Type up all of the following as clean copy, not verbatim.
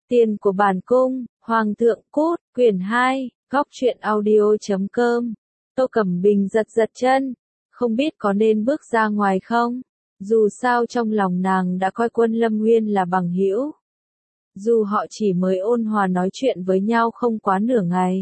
Tiền của bản cung, Hoàng thượng cút, quyển 2, góc truyện audio.com. Tô Cẩm Bình giật giật chân, không biết có nên bước ra ngoài không? Dù sao trong lòng nàng đã coi Quân Lâm Nguyên là bằng hữu. Dù họ chỉ mới ôn hòa nói chuyện với nhau không quá nửa ngày.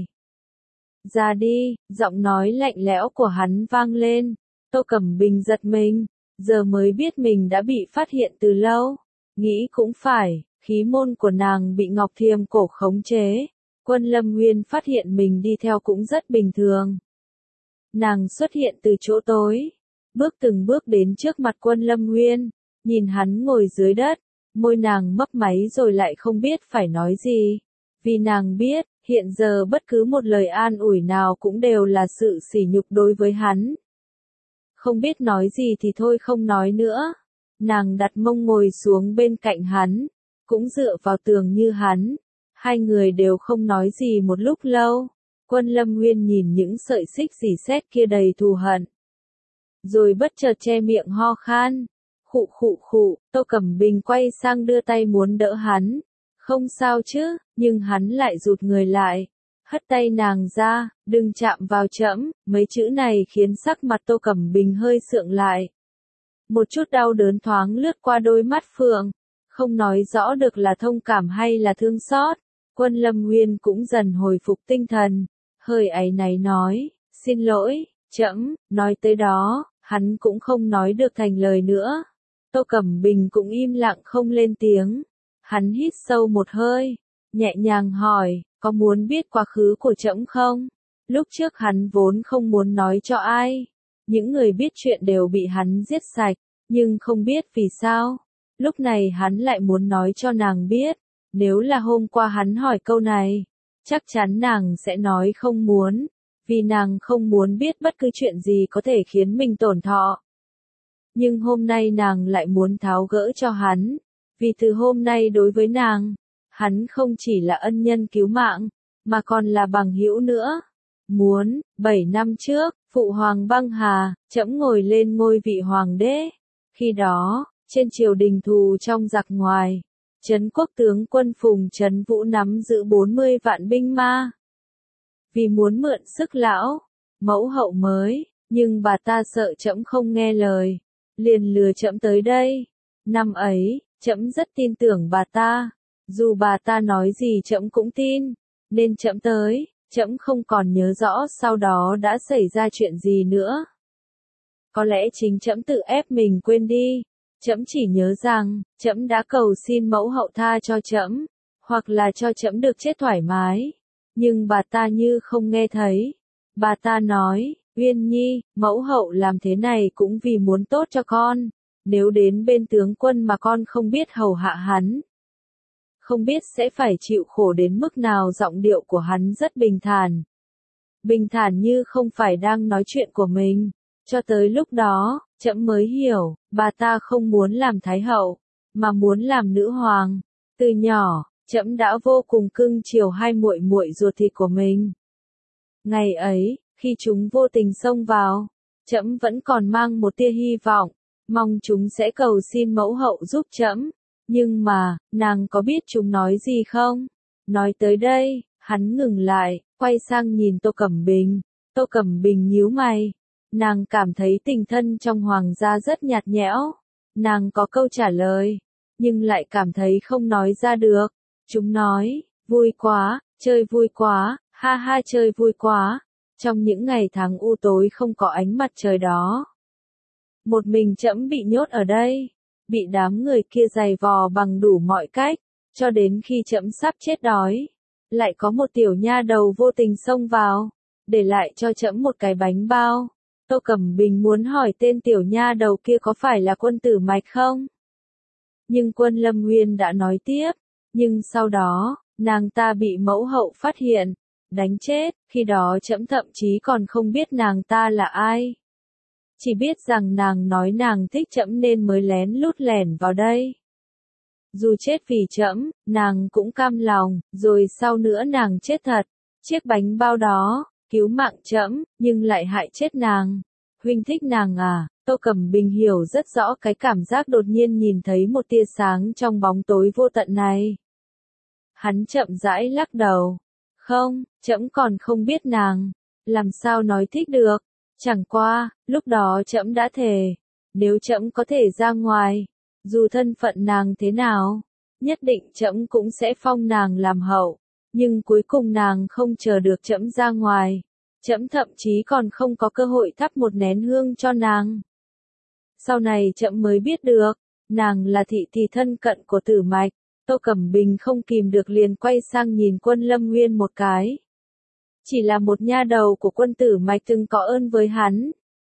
Ra đi, giọng nói lạnh lẽo của hắn vang lên. Tô Cẩm Bình giật mình, giờ mới biết mình đã bị phát hiện từ lâu. Nghĩ cũng phải, khí môn của nàng bị Ngọc Thiềm cổ khống chế. Quân Lâm Nguyên phát hiện mình đi theo cũng rất bình thường. Nàng xuất hiện từ chỗ tối, bước từng bước đến trước mặt Quân Lâm Nguyên, nhìn hắn ngồi dưới đất, môi nàng mấp máy rồi lại không biết phải nói gì. Vì nàng biết, hiện giờ bất cứ một lời an ủi nào cũng đều là sự sỉ nhục đối với hắn. Không biết nói gì thì thôi không nói nữa. Nàng đặt mông ngồi xuống bên cạnh hắn, cũng dựa vào tường như hắn. Hai người đều không nói gì một lúc lâu. Quân Lâm Nguyên nhìn những sợi xích rỉ sét kia đầy thù hận. Rồi bất chợt che miệng ho khan. Khụ khụ khụ, Tô Cẩm Bình quay sang đưa tay muốn đỡ hắn. Không sao chứ, nhưng hắn lại rụt người lại. Hất tay nàng ra, đừng chạm vào trẫm. Mấy chữ này khiến sắc mặt Tô Cẩm Bình hơi sượng lại. Một chút đau đớn thoáng lướt qua đôi mắt phượng. Không nói rõ được là thông cảm hay là thương xót. Quân Lâm Nguyên cũng dần hồi phục tinh thần. Hơi áy náy nói, xin lỗi, trẫm. Nói tới đó, hắn cũng không nói được thành lời nữa. Tô Cẩm Bình cũng im lặng không lên tiếng. Hắn hít sâu một hơi, nhẹ nhàng hỏi, có muốn biết quá khứ của trẫm không? Lúc trước hắn vốn không muốn nói cho ai. Những người biết chuyện đều bị hắn giết sạch, nhưng không biết vì sao. Lúc này hắn lại muốn nói cho nàng biết. Nếu là hôm qua hắn hỏi câu này, chắc chắn nàng sẽ nói không muốn. Vì nàng không muốn biết bất cứ chuyện gì có thể khiến mình tổn thọ. Nhưng hôm nay nàng lại muốn tháo gỡ cho hắn. Vì từ hôm nay đối với nàng, hắn không chỉ là ân nhân cứu mạng, mà còn là bằng hữu nữa. 7 năm trước, Phụ Hoàng băng hà, trẫm ngồi lên ngôi vị hoàng đế. Khi đó, trên triều đình thù trong giặc ngoài, Trấn Quốc tướng quân Phùng Trấn Vũ nắm giữ 40 vạn binh ma. Vì muốn mượn sức lão, mẫu hậu mới, nhưng bà ta sợ trẫm không nghe lời, liền lừa trẫm tới đây. Năm ấy, trẫm rất tin tưởng bà ta, dù bà ta nói gì trẫm cũng tin, nên trẫm tới. Trẫm không còn nhớ rõ sau đó đã xảy ra chuyện gì nữa. Có lẽ chính trẫm tự ép mình quên đi. Trẫm chỉ nhớ rằng, trẫm đã cầu xin mẫu hậu tha cho trẫm, hoặc là cho trẫm được chết thoải mái. Nhưng bà ta như không nghe thấy. Bà ta nói, Uyên Nhi, mẫu hậu làm thế này cũng vì muốn tốt cho con. Nếu đến bên tướng quân mà con không biết hầu hạ hắn, không biết sẽ phải chịu khổ đến mức nào. Giọng điệu của hắn rất bình thản. Bình thản như không phải đang nói chuyện của mình. Cho tới lúc đó, trẫm mới hiểu, bà ta không muốn làm thái hậu, mà muốn làm nữ hoàng. Từ nhỏ, trẫm đã vô cùng cưng chiều hai muội muội ruột thịt của mình. Ngày ấy, khi chúng vô tình xông vào, trẫm vẫn còn mang một tia hy vọng, mong chúng sẽ cầu xin mẫu hậu giúp trẫm. Nhưng mà, nàng có biết chúng nói gì không? Nói tới đây, hắn ngừng lại, quay sang nhìn Tô Cẩm Bình. Tô Cẩm Bình nhíu mày. Nàng cảm thấy tình thân trong hoàng gia rất nhạt nhẽo. Nàng có câu trả lời, nhưng lại cảm thấy không nói ra được. Chúng nói, vui quá, chơi vui quá, ha ha chơi vui quá. Trong những ngày tháng u tối không có ánh mặt trời đó. Một mình trẫm bị nhốt ở đây. Bị đám người kia giày vò bằng đủ mọi cách, cho đến khi trẫm sắp chết đói. Lại có một tiểu nha đầu vô tình xông vào, để lại cho trẫm một cái bánh bao. Tô Cẩm Bình muốn hỏi tên tiểu nha đầu kia có phải là Quân Tử Mạch không? Nhưng Quân Lâm Nguyên đã nói tiếp, nhưng sau đó, nàng ta bị mẫu hậu phát hiện, đánh chết, khi đó trẫm thậm chí còn không biết nàng ta là ai. Chỉ biết rằng nàng nói nàng thích trẫm nên mới lén lút lẻn vào đây. Dù chết vì trẫm, nàng cũng cam lòng, rồi sau nữa nàng chết thật. Chiếc bánh bao đó, cứu mạng trẫm, nhưng lại hại chết nàng. Huynh thích nàng à? Tô Cẩm Bình hiểu rất rõ cái cảm giác đột nhiên nhìn thấy một tia sáng trong bóng tối vô tận này. Hắn chậm rãi lắc đầu. Không, trẫm còn không biết nàng. Làm sao nói thích được. Chẳng qua, lúc đó trẫm đã thề. Nếu trẫm có thể ra ngoài, dù thân phận nàng thế nào, nhất định trẫm cũng sẽ phong nàng làm hậu. Nhưng cuối cùng nàng không chờ được trẫm ra ngoài. Trẫm thậm chí còn không có cơ hội thắp một nén hương cho nàng. Sau này trẫm mới biết được, nàng là thị thì thân cận của Tử Mạch. Tô Cẩm Bình không kìm được liền quay sang nhìn Quân Lâm Nguyên một cái. Chỉ là một nha đầu của Quân Tử Mạch từng có ơn với hắn.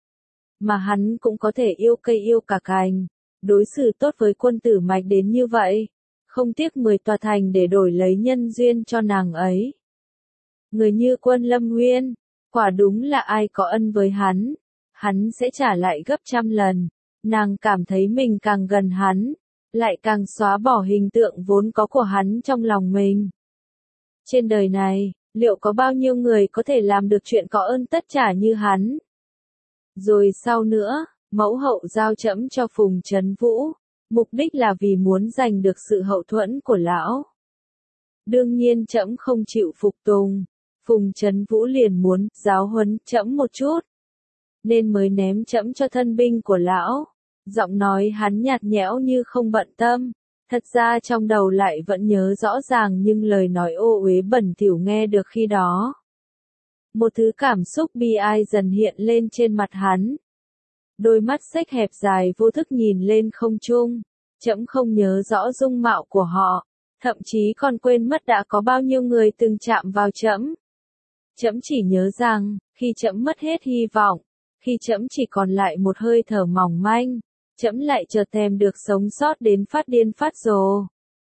Mà hắn cũng có thể yêu cây yêu cả cành, đối xử tốt với Quân Tử Mạch đến như vậy. Không tiếc 10 tòa thành để đổi lấy nhân duyên cho nàng ấy. Người như Quân Lâm Nguyên, quả đúng là ai có ân với hắn sẽ trả lại gấp trăm lần. Nàng cảm thấy mình càng gần hắn, lại càng xóa bỏ hình tượng vốn có của hắn trong lòng mình. Trên đời này, liệu có bao nhiêu người có thể làm được chuyện có ơn tất trả như hắn? Rồi sau nữa, mẫu hậu giao trẫm cho Phùng Trấn Vũ, mục đích là vì muốn giành được sự hậu thuẫn của lão. Đương nhiên trẫm không chịu phục tùng, Phùng Trấn Vũ liền muốn giáo huấn trẫm một chút, nên mới ném trẫm cho thân binh của lão. Giọng nói hắn nhạt nhẽo như không bận tâm, thật ra trong đầu lại vẫn nhớ rõ ràng nhưng lời nói ô uế bẩn thỉu nghe được khi đó. Một thứ cảm xúc bi ai dần hiện lên trên mặt hắn. Đôi mắt xếch hẹp dài vô thức nhìn lên không trung, trẫm không nhớ rõ dung mạo của họ, thậm chí còn quên mất đã có bao nhiêu người từng chạm vào trẫm. Trẫm chỉ nhớ rằng, khi trẫm mất hết hy vọng, khi trẫm chỉ còn lại một hơi thở mỏng manh, trẫm lại chợt thèm được sống sót đến phát điên phát rồ.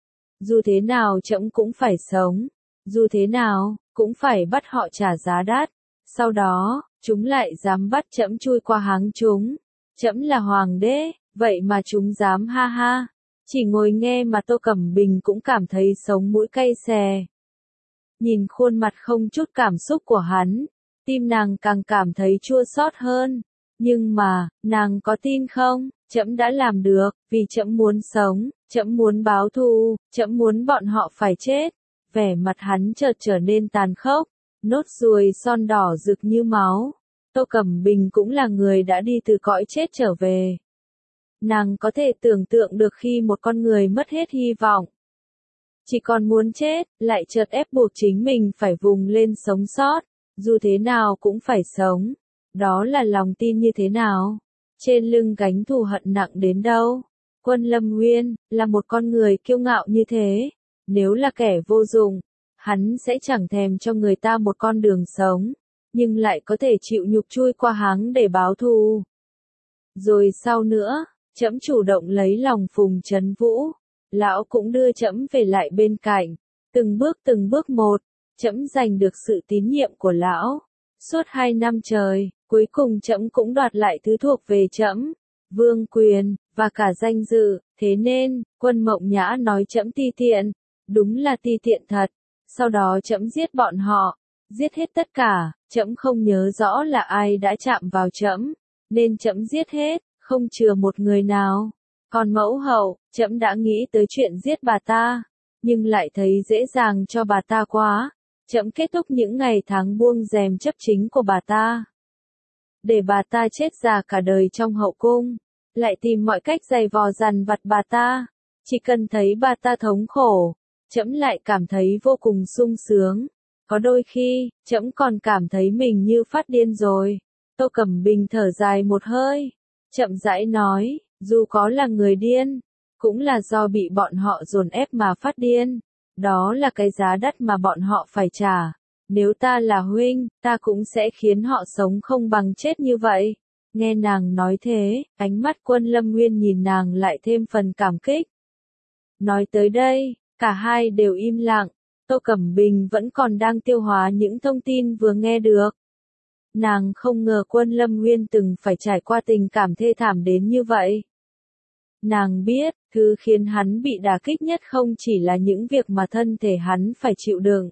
Dù thế nào trẫm cũng phải sống, dù thế nào, cũng phải bắt họ trả giá đắt. Sau đó, chúng lại dám bắt trẫm chui qua háng chúng. Trẫm là hoàng đế, vậy mà chúng dám ha ha. Chỉ ngồi nghe mà Tô Cẩm Bình cũng cảm thấy sống mũi cay xè. Nhìn khuôn mặt không chút cảm xúc của hắn, tim nàng càng cảm thấy chua xót hơn. Nhưng mà, nàng có tin không? Trẫm đã làm được, vì trẫm muốn sống, trẫm muốn báo thù, trẫm muốn bọn họ phải chết. Vẻ mặt hắn chợt trở nên tàn khốc, nốt ruồi son đỏ rực như máu. Tô Cẩm Bình cũng là người đã đi từ cõi chết trở về. Nàng có thể tưởng tượng được khi một con người mất hết hy vọng, chỉ còn muốn chết, lại chợt ép buộc chính mình phải vùng lên sống sót, dù thế nào cũng phải sống. Đó là lòng tin như thế nào? Trên lưng gánh thù hận nặng đến đâu? Quân Lâm Nguyên, là một con người kiêu ngạo như thế. Nếu là kẻ vô dụng, hắn sẽ chẳng thèm cho người ta một con đường sống, nhưng lại có thể chịu nhục chui qua háng để báo thù. Rồi sau nữa, trẫm chủ động lấy lòng Phùng Trấn Vũ. Lão cũng đưa trẫm về lại bên cạnh. Từng bước một, trẫm giành được sự tín nhiệm của lão. Suốt 2 năm trời, cuối cùng trẫm cũng đoạt lại thứ thuộc về trẫm, vương quyền, và cả danh dự. Thế nên, Quân Mộng Nhã nói trẫm ti tiện. Đúng là ti tiện thật. Sau đó trẫm giết bọn họ, giết hết tất cả. Trẫm không nhớ rõ là ai đã chạm vào trẫm, nên trẫm giết hết, không chừa một người nào. Còn mẫu hậu, trẫm đã nghĩ tới chuyện giết bà ta, nhưng lại thấy dễ dàng cho bà ta quá. Trẫm kết thúc những ngày tháng buông rèm chấp chính của bà ta, để bà ta chết già cả đời trong hậu cung, lại tìm mọi cách giày vò dằn vặt bà ta. Chỉ cần thấy bà ta thống khổ, trẫm lại cảm thấy vô cùng sung sướng. Có đôi khi, trẫm còn cảm thấy mình như phát điên rồi. Tô Cẩm Bình thở dài một hơi, chậm rãi nói, dù có là người điên, cũng là do bị bọn họ dồn ép mà phát điên. Đó là cái giá đắt mà bọn họ phải trả. Nếu ta là huynh, ta cũng sẽ khiến họ sống không bằng chết như vậy. Nghe nàng nói thế, ánh mắt Quân Lâm Nguyên nhìn nàng lại thêm phần cảm kích. Nói tới đây, cả hai đều im lặng. Tô Cẩm Bình vẫn còn đang tiêu hóa những thông tin vừa nghe được. Nàng không ngờ Quân Lâm Nguyên từng phải trải qua tình cảm thê thảm đến như vậy. Nàng biết, thứ khiến hắn bị đả kích nhất không chỉ là những việc mà thân thể hắn phải chịu đựng,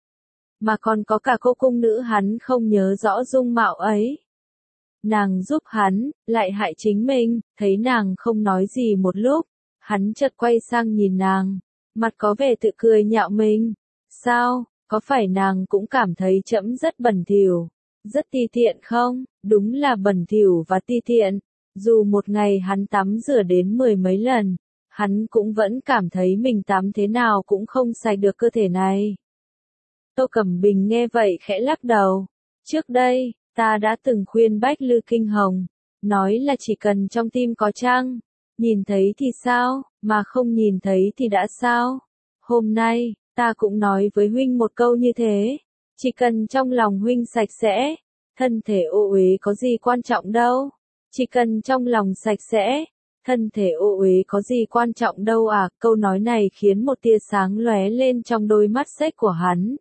mà còn có cả cô cung nữ hắn không nhớ rõ dung mạo ấy. Nàng giúp hắn, lại hại chính mình. Thấy nàng không nói gì một lúc, hắn chợt quay sang nhìn nàng. mặt có vẻ tự cười nhạo mình. Sao, có phải nàng cũng cảm thấy trẫm rất bẩn thỉu, rất ti tiện không? Đúng là bẩn thỉu và ti tiện. Dù một ngày hắn tắm rửa đến 10 mấy lần, hắn cũng vẫn cảm thấy mình tắm thế nào cũng không sạch được cơ thể này. Tô Cẩm Bình nghe vậy khẽ lắc đầu. Trước đây, ta đã từng khuyên Bách Lư Kinh Hồng, nói là chỉ cần trong tim có trăng, nhìn thấy thì sao, mà không nhìn thấy thì đã sao? Hôm nay, ta cũng nói với huynh một câu như thế, chỉ cần trong lòng huynh sạch sẽ, thân thể ô uế có gì quan trọng đâu. Chỉ cần trong lòng sạch sẽ, thân thể ô uế có gì quan trọng đâu à? Câu nói này khiến một tia sáng lóe lên trong đôi mắt xếch của hắn.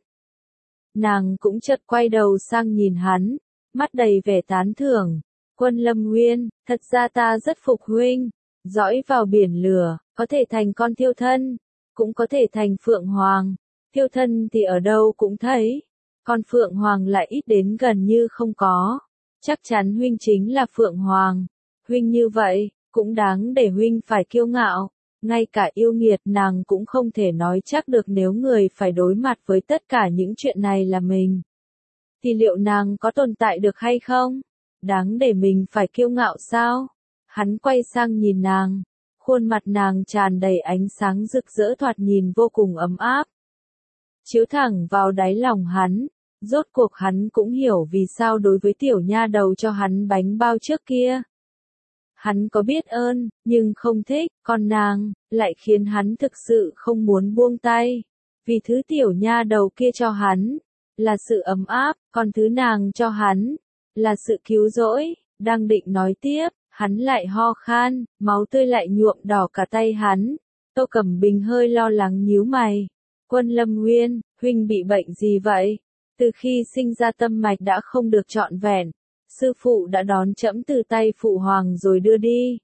Nàng cũng chợt quay đầu sang nhìn hắn, mắt đầy vẻ tán thưởng. Quân Lâm Nguyên, thật ra ta rất phục huynh, dõi vào biển lửa, có thể thành con thiêu thân, cũng có thể thành phượng hoàng. Thiêu thân thì ở đâu cũng thấy, con phượng hoàng lại ít đến gần như không có. Chắc chắn huynh chính là phượng hoàng. Huynh như vậy, cũng đáng để huynh phải kiêu ngạo. Ngay cả yêu nghiệt nàng cũng không thể nói chắc được nếu người phải đối mặt với tất cả những chuyện này là mình. Thì liệu nàng có tồn tại được hay không? Đáng để mình phải kiêu ngạo sao? Hắn quay sang nhìn nàng. Khuôn mặt nàng tràn đầy ánh sáng rực rỡ thoạt nhìn vô cùng ấm áp. Chiếu thẳng vào đáy lòng hắn. Rốt cuộc hắn cũng hiểu vì sao đối với tiểu nha đầu cho hắn bánh bao trước kia. Hắn có biết ơn, nhưng không thích, còn nàng, lại khiến hắn thực sự không muốn buông tay. Vì thứ tiểu nha đầu kia cho hắn, là sự ấm áp, còn thứ nàng cho hắn, là sự cứu rỗi. Đang định nói tiếp, hắn lại ho khan, máu tươi lại nhuộm đỏ cả tay hắn. Tô Cẩm Bình hơi lo lắng nhíu mày. Quân Lâm Nguyên, huynh bị bệnh gì vậy? Từ khi sinh ra tâm mạch đã không được trọn vẹn. Sư phụ đã đón trẫm từ tay phụ hoàng rồi đưa đi.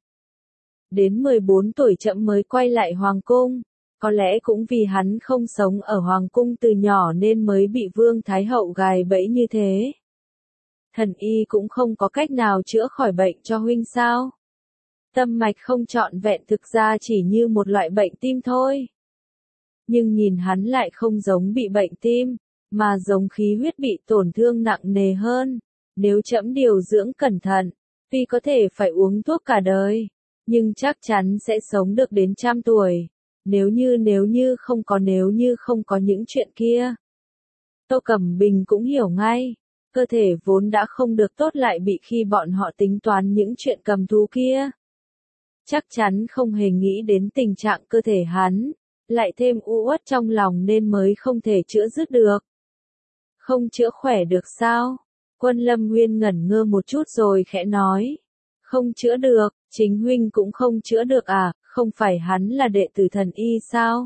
Đến 14 tuổi trẫm mới quay lại hoàng cung. Có lẽ cũng vì hắn không sống ở hoàng cung từ nhỏ nên mới bị Vương Thái Hậu gài bẫy như thế. Thần y cũng không có cách nào chữa khỏi bệnh cho huynh sao? Tâm mạch không trọn vẹn thực ra chỉ như một loại bệnh tim thôi. Nhưng nhìn hắn lại không giống bị bệnh tim, mà giống khí huyết bị tổn thương nặng nề hơn. Nếu trẫm điều dưỡng cẩn thận, tuy có thể phải uống thuốc cả đời, nhưng chắc chắn sẽ sống được đến 100 tuổi. Nếu như không có những chuyện kia. Tô Cẩm Bình cũng hiểu ngay, cơ thể vốn đã không được tốt lại bị khi bọn họ tính toán những chuyện cầm thú kia. Chắc chắn không hề nghĩ đến tình trạng cơ thể hắn, lại thêm u uất trong lòng nên mới không thể chữa dứt được. Không chữa khỏe được sao? Quân Lâm Nguyên ngẩn ngơ một chút rồi khẽ nói. Không chữa được, chính huynh cũng không chữa được à, không phải hắn là đệ tử thần y sao?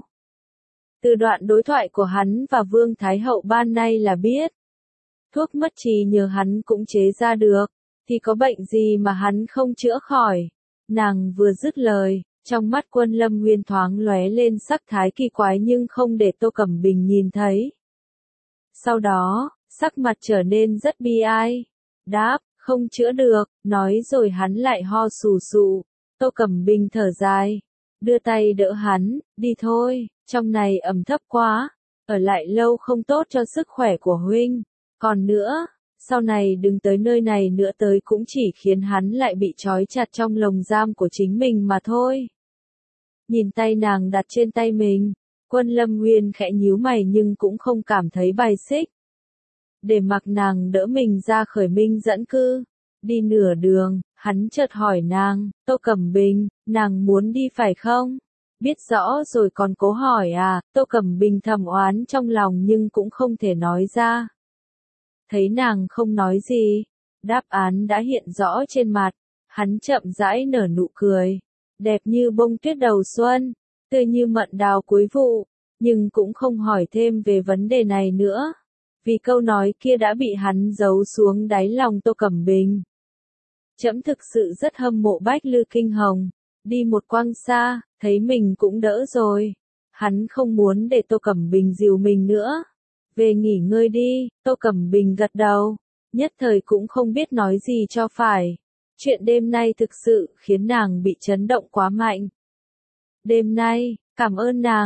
Từ đoạn đối thoại của hắn và Vương Thái Hậu ban nay là biết. Thuốc mất trí nhớ hắn cũng chế ra được, thì có bệnh gì mà hắn không chữa khỏi? Nàng vừa dứt lời, trong mắt Quân Lâm Nguyên thoáng lóe lên sắc thái kỳ quái nhưng không để Tô Cẩm Bình nhìn thấy. Sau đó, sắc mặt trở nên rất bi ai. Đáp, không chữa được, nói rồi hắn lại ho sù sụ. Tô Cẩm Bình thở dài, đưa tay đỡ hắn, đi thôi, trong này ẩm thấp quá, ở lại lâu không tốt cho sức khỏe của huynh. Còn nữa, sau này đừng tới nơi này nữa, tới cũng chỉ khiến hắn lại bị trói chặt trong lồng giam của chính mình mà thôi. Nhìn tay nàng đặt trên tay mình, Quân Lâm Nguyên khẽ nhíu mày nhưng cũng không cảm thấy bài xích. Để mặc nàng đỡ mình ra khởi minh dẫn cư. Đi nửa đường, hắn chợt hỏi nàng, Tô Cẩm Bình, nàng muốn đi phải không? Biết rõ rồi còn cố hỏi à? Tô Cẩm Bình thầm oán trong lòng nhưng cũng không thể nói ra. Thấy nàng không nói gì, đáp án đã hiện rõ trên mặt, hắn chậm rãi nở nụ cười, đẹp như bông tuyết đầu xuân, tươi như mận đào cuối vụ, nhưng cũng không hỏi thêm về vấn đề này nữa, vì câu nói kia đã bị hắn giấu xuống đáy lòng Tô Cẩm Bình. Trẫm thực sự rất hâm mộ Bách Lư Kinh Hồng, đi một quãng xa, thấy mình cũng đỡ rồi. Hắn không muốn để Tô Cẩm Bình dìu mình nữa. Về nghỉ ngơi đi, Tô Cẩm Bình gật đầu, nhất thời cũng không biết nói gì cho phải. Chuyện đêm nay thực sự khiến nàng bị chấn động quá mạnh. Đêm nay, cảm ơn nàng,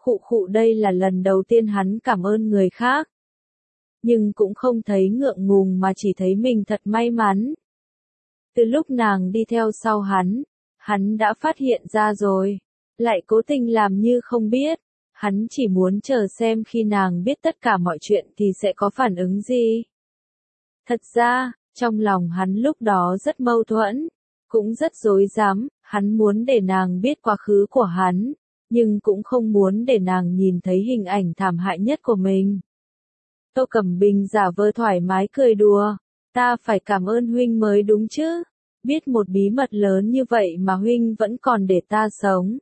Khụ khụ, đây là lần đầu tiên hắn cảm ơn người khác. Nhưng cũng không thấy ngượng ngùng mà chỉ thấy mình thật may mắn. Từ lúc nàng đi theo sau hắn đã phát hiện ra rồi. Lại cố tình làm như không biết. Hắn chỉ muốn chờ xem khi nàng biết tất cả mọi chuyện thì sẽ có phản ứng gì. Thật ra, trong lòng hắn lúc đó rất mâu thuẫn, cũng rất rối rắm, hắn muốn để nàng biết quá khứ của hắn, nhưng cũng không muốn để nàng nhìn thấy hình ảnh thảm hại nhất của mình. Tô Cẩm Bình giả vờ thoải mái cười đùa, ta phải cảm ơn huynh mới đúng chứ, biết một bí mật lớn như vậy mà huynh vẫn còn để ta sống.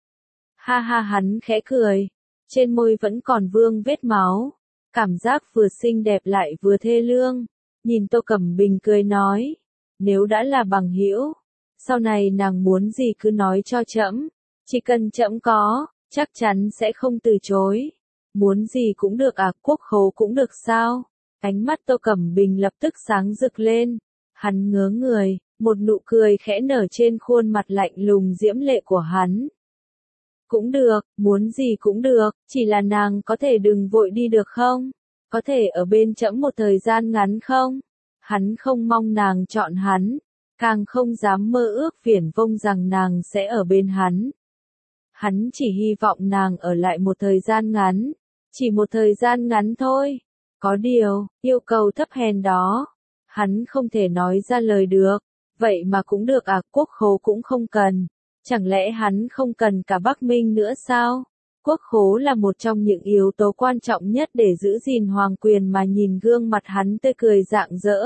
Ha ha, hắn khẽ cười, trên môi vẫn còn vương vết máu, cảm giác vừa xinh đẹp lại vừa thê lương. Nhìn Tô Cẩm Bình cười nói, nếu đã là bằng hữu, sau này nàng muốn gì cứ nói cho trẫm, chỉ cần trẫm có, chắc chắn sẽ không từ chối. Muốn gì cũng được à, quốc khố cũng được sao? Ánh mắt Tô Cẩm Bình lập tức sáng rực lên, hắn ngớ người, một nụ cười khẽ nở trên khuôn mặt lạnh lùng diễm lệ của hắn. Cũng được, muốn gì cũng được, chỉ là nàng có thể đừng vội đi được không? Có thể ở bên trẫm một thời gian ngắn không? Hắn không mong nàng chọn hắn, càng không dám mơ ước viển vông rằng nàng sẽ ở bên hắn. Hắn chỉ hy vọng nàng ở lại một thời gian ngắn, chỉ một thời gian ngắn thôi. Có điều, yêu cầu thấp hèn đó, hắn không thể nói ra lời được, vậy mà cũng được à, quốc khố cũng không cần. Chẳng lẽ hắn không cần cả Bắc Minh nữa sao? Quốc khố là một trong những yếu tố quan trọng nhất để giữ gìn hoàng quyền mà nhìn gương mặt hắn tươi cười rạng rỡ.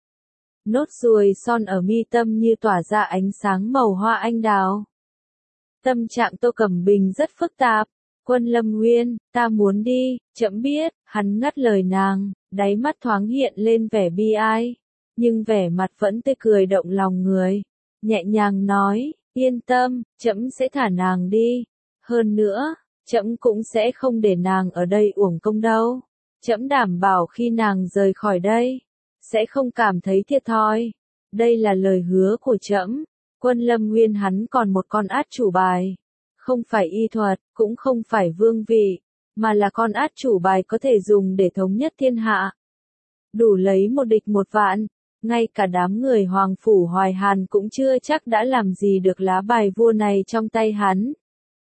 Nốt ruồi son ở mi tâm như tỏa ra ánh sáng màu hoa anh đào. Tâm trạng Tô Cẩm Bình rất phức tạp. Quân Lâm Nguyên, ta muốn đi, trẫm biết, hắn ngắt lời nàng, đáy mắt thoáng hiện lên vẻ bi ai, nhưng vẻ mặt vẫn tươi cười động lòng người. Nhẹ nhàng nói, yên tâm, trẫm sẽ thả nàng đi. Hơn nữa, trẫm cũng sẽ không để nàng ở đây uổng công đâu. Trẫm đảm bảo khi nàng rời khỏi đây, sẽ không cảm thấy thiệt thòi. Đây là lời hứa của trẫm. Quân Lâm Nguyên hắn còn một con át chủ bài. Không phải y thuật, cũng không phải vương vị, mà là con át chủ bài có thể dùng để thống nhất thiên hạ. Đủ lấy một địch một vạn, ngay cả đám người Hoàng Phủ Hoài Hàn cũng chưa chắc đã làm gì được lá bài vua này trong tay hắn.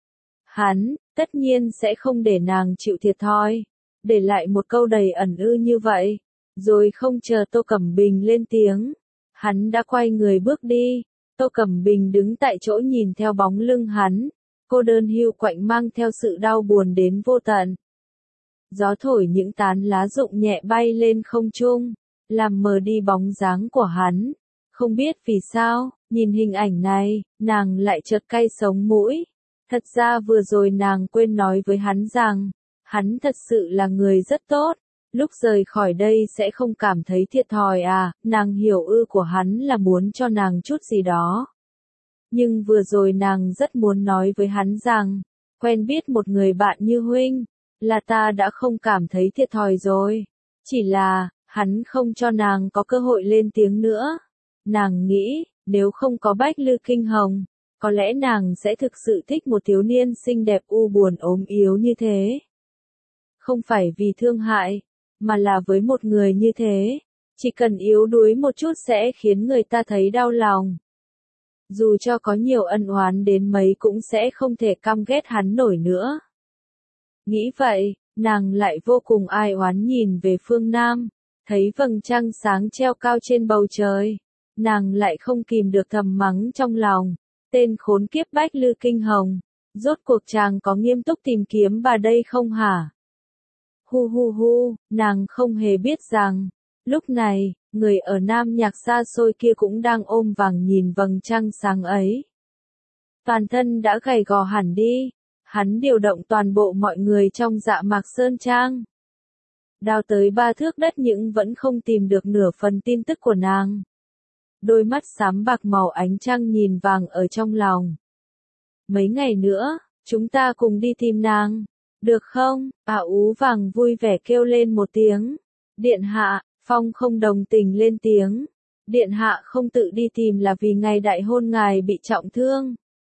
Hắn, tất nhiên sẽ không để nàng chịu thiệt thòi, để lại một câu đầy ẩn ư như vậy, rồi không chờ Tô Cẩm Bình lên tiếng. Hắn đã quay người bước đi, Tô Cẩm Bình đứng tại chỗ nhìn theo bóng lưng hắn. Cô đơn hiu quạnh mang theo sự đau buồn đến vô tận. Gió thổi những tán lá rụng nhẹ bay lên không trung, làm mờ đi bóng dáng của hắn. Không biết vì sao, nhìn hình ảnh này, nàng lại chợt cay sống mũi. Thật ra vừa rồi nàng quên nói với hắn rằng, hắn thật sự là người rất tốt. Lúc rời khỏi đây sẽ không cảm thấy thiệt thòi à, nàng hiểu ư của hắn là muốn cho nàng chút gì đó. Nhưng vừa rồi nàng rất muốn nói với hắn rằng, quen biết một người bạn như huynh, là ta đã không cảm thấy thiệt thòi rồi. Chỉ là, hắn không cho nàng có cơ hội lên tiếng nữa. Nàng nghĩ, nếu không có Bách Lư Kinh Hồng, có lẽ nàng sẽ thực sự thích một thiếu niên xinh đẹp u buồn ốm yếu như thế. Không phải vì thương hại, mà là với một người như thế, chỉ cần yếu đuối một chút sẽ khiến người ta thấy đau lòng. Dù cho có nhiều ân oán đến mấy cũng sẽ không thể căm ghét hắn nổi nữa. Nghĩ vậy, nàng lại vô cùng ai oán nhìn về phương Nam, thấy vầng trăng sáng treo cao trên bầu trời. Nàng lại không kìm được thầm mắng trong lòng, tên khốn kiếp Bách Lư Kinh Hồng, rốt cuộc chàng có nghiêm túc tìm kiếm bà đây không hả? Hu hu hu, nàng không hề biết rằng, lúc này, người ở Nam Nhạc xa xôi kia cũng đang ôm vàng nhìn vầng trăng sáng ấy. Toàn thân đã gầy gò hẳn đi, hắn điều động toàn bộ mọi người trong Dạ Mạc Sơn Trang. Đào tới 3 thước đất nhưng vẫn không tìm được nửa phần tin tức của nàng. Đôi mắt xám bạc màu ánh trăng nhìn vàng ở trong lòng. Mấy ngày nữa, chúng ta cùng đi tìm nàng, được không? Ú vàng vui vẻ kêu lên một tiếng. Điện hạ. Phong không đồng tình lên tiếng. Điện hạ không tự đi tìm là vì ngày đại hôn ngài bị trọng thương.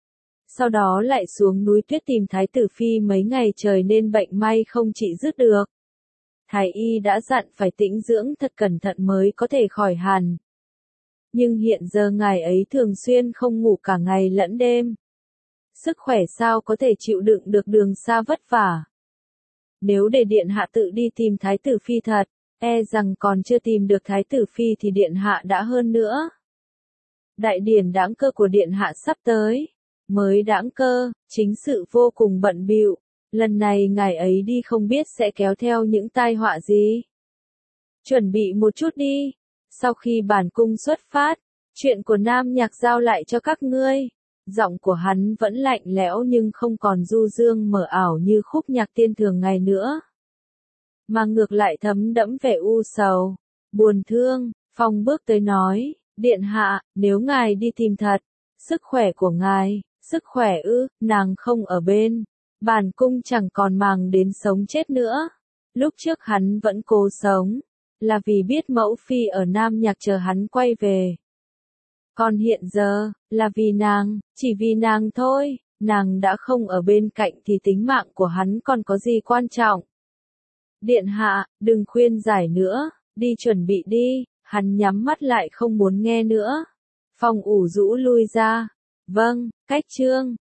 sau đó lại xuống núi tuyết tìm Thái tử Phi mấy ngày trời nên bệnh may không trị dứt được. Thái y đã dặn phải tĩnh dưỡng thật cẩn thận mới có thể khỏi hẳn. Nhưng hiện giờ ngài ấy thường xuyên không ngủ cả ngày lẫn đêm. Sức khỏe sao có thể chịu đựng được đường xa vất vả. Nếu để điện hạ tự đi tìm Thái tử Phi thật, e rằng còn chưa tìm được Thái tử Phi thì điện hạ đã hơn nữa. Đại điển đãng cơ của điện hạ sắp tới. Mới đãng cơ, chính sự vô cùng bận bịu. Lần này ngài ấy đi không biết sẽ kéo theo những tai họa gì. Chuẩn bị một chút đi. Sau khi bản cung xuất phát, chuyện của Nam Nhạc giao lại cho các ngươi. Giọng của hắn vẫn lạnh lẽo nhưng không còn du dương mờ ảo như khúc nhạc tiên thường ngày nữa. Mà ngược lại thấm đẫm vẻ u sầu, buồn thương. Phong bước tới nói, điện hạ, nếu ngài đi tìm thật, sức khỏe của ngài, sức khỏe nàng không ở bên. Bản cung chẳng còn màng đến sống chết nữa. Lúc trước hắn vẫn cố sống, là vì biết mẫu phi ở Nam Nhạc chờ hắn quay về. Còn hiện giờ, là vì nàng, chỉ vì nàng thôi, nàng đã không ở bên cạnh thì tính mạng của hắn còn có gì quan trọng. Điện hạ, đừng khuyên giải nữa, đi chuẩn bị đi, hắn nhắm mắt lại không muốn nghe nữa. Phong ủ rũ lui ra. Vâng, cách trương.